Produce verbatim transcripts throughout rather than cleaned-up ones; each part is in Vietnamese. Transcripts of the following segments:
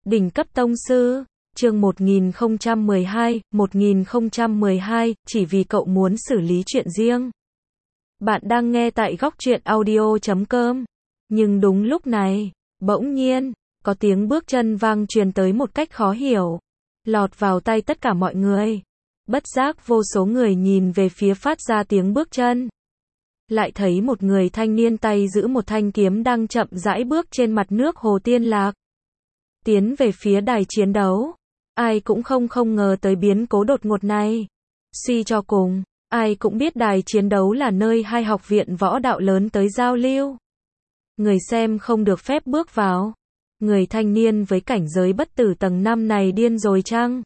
Đỉnh cấp tông sư, chương một nghìn không trăm mười hai, một nghìn không trăm mười hai, chỉ vì cậu muốn xử lý chuyện riêng. Bạn đang nghe tại góc truyện audio chấm com. Nhưng đúng lúc này, bỗng nhiên, có tiếng bước chân vang truyền tới một cách khó hiểu, lọt vào tai tất cả mọi người. Bất giác vô số người nhìn về phía phát ra tiếng bước chân. Lại thấy một người thanh niên tay giữ một thanh kiếm đang chậm rãi bước trên mặt nước Hồ Tiên Lạc. Tiến về phía đài chiến đấu. Ai cũng không không ngờ tới biến cố đột ngột này. Suy cho cùng, ai cũng biết đài chiến đấu là nơi hai học viện võ đạo lớn tới giao lưu. Người xem không được phép bước vào. Người thanh niên với cảnh giới bất tử tầng năm này điên rồi chăng?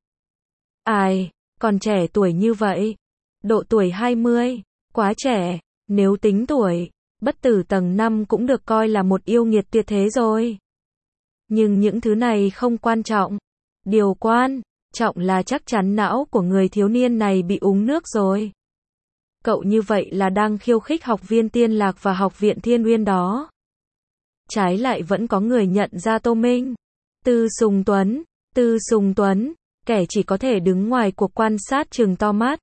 Ai, còn trẻ tuổi như vậy. Độ tuổi hai mươi, quá trẻ, nếu tính tuổi, bất tử tầng năm cũng được coi là một yêu nghiệt tuyệt thế rồi. Nhưng những thứ này không quan trọng. Điều quan trọng là chắc chắn não của người thiếu niên này bị uống nước rồi. Cậu như vậy là đang khiêu khích học viên Tiên Lạc và học viện Thiên Uyên đó. Trái lại vẫn có người nhận ra Tô Minh. Tư Sùng Tuấn, Tư Sùng Tuấn, kẻ chỉ có thể đứng ngoài cuộc quan sát trừng to mắt.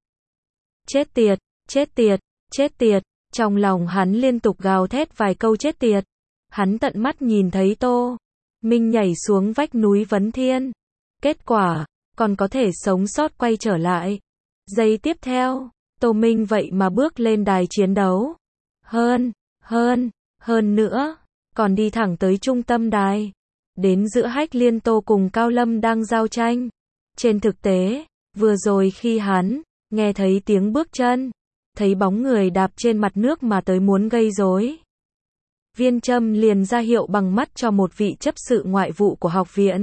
Chết tiệt, chết tiệt, chết tiệt, trong lòng hắn liên tục gào thét vài câu chết tiệt. Hắn tận mắt nhìn thấy Tô Minh nhảy xuống vách núi Vấn Thiên. Kết quả, còn có thể sống sót quay trở lại. Giây tiếp theo, Tô Minh vậy mà bước lên đài chiến đấu. Hơn, hơn, hơn nữa, còn đi thẳng tới trung tâm đài. Đến giữa Hách Liên Tô cùng Cao Lâm đang giao tranh. Trên thực tế, vừa rồi khi hắn nghe thấy tiếng bước chân, thấy bóng người đạp trên mặt nước mà tới muốn gây rối, Viên Trâm liền ra hiệu bằng mắt cho một vị chấp sự ngoại vụ của học viện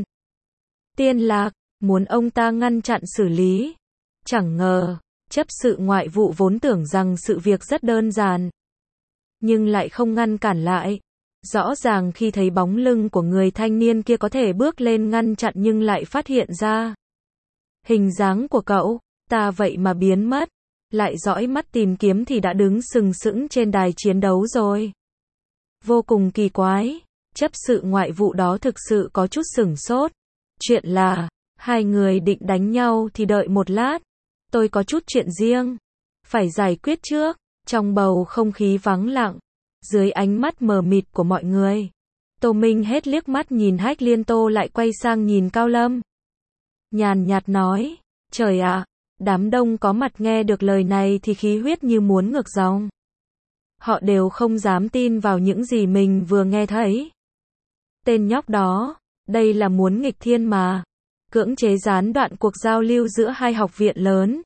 Tiên Lạc, muốn ông ta ngăn chặn xử lý. Chẳng ngờ, chấp sự ngoại vụ vốn tưởng rằng sự việc rất đơn giản, nhưng lại không ngăn cản lại. Rõ ràng khi thấy bóng lưng của người thanh niên kia có thể bước lên ngăn chặn nhưng lại phát hiện ra hình dáng của cậu ta vậy mà biến mất. Lại dõi mắt tìm kiếm thì đã đứng sừng sững trên đài chiến đấu rồi. Vô cùng kỳ quái, chấp sự ngoại vụ đó thực sự có chút sửng sốt. Chuyện là, hai người định đánh nhau thì đợi một lát. Tôi có chút chuyện riêng phải giải quyết trước. Trong bầu không khí vắng lặng, dưới ánh mắt mờ mịt của mọi người, Tô Minh hết liếc mắt nhìn Hách Liên Tô lại quay sang nhìn Cao Lâm. Nhàn nhạt nói, trời ạ, đám đông có mặt nghe được lời này thì khí huyết như muốn ngược dòng. Họ đều không dám tin vào những gì mình vừa nghe thấy. Tên nhóc đó, đây là muốn nghịch thiên mà. Cưỡng chế gián đoạn cuộc giao lưu giữa hai học viện lớn.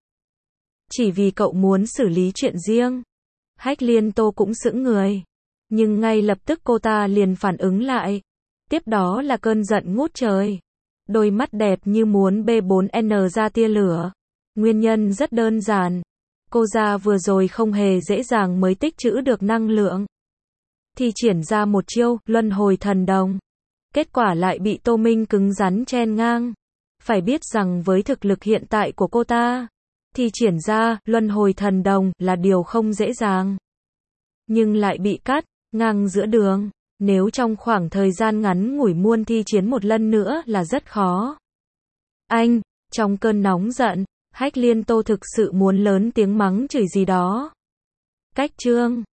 Chỉ vì cậu muốn xử lý chuyện riêng. Hách Liên Tô cũng sững người. Nhưng ngay lập tức cô ta liền phản ứng lại. Tiếp đó là cơn giận ngút trời. Đôi mắt đẹp như muốn B bốn N ra tia lửa. Nguyên nhân rất đơn giản. Cô già vừa rồi không hề dễ dàng mới tích trữ được năng lượng. Thì triển ra một chiêu, luân hồi thần đồng. Kết quả lại bị Tô Minh cứng rắn chen ngang. Phải biết rằng với thực lực hiện tại của cô ta, thì triển ra, luân hồi thần đồng, là điều không dễ dàng. Nhưng lại bị cắt ngang giữa đường. Nếu trong khoảng thời gian ngắn ngủi muôn thi chiến một lần nữa là rất khó. Anh, trong cơn nóng giận, Hách Liên Tô thực sự muốn lớn tiếng mắng chửi gì đó. Cách chương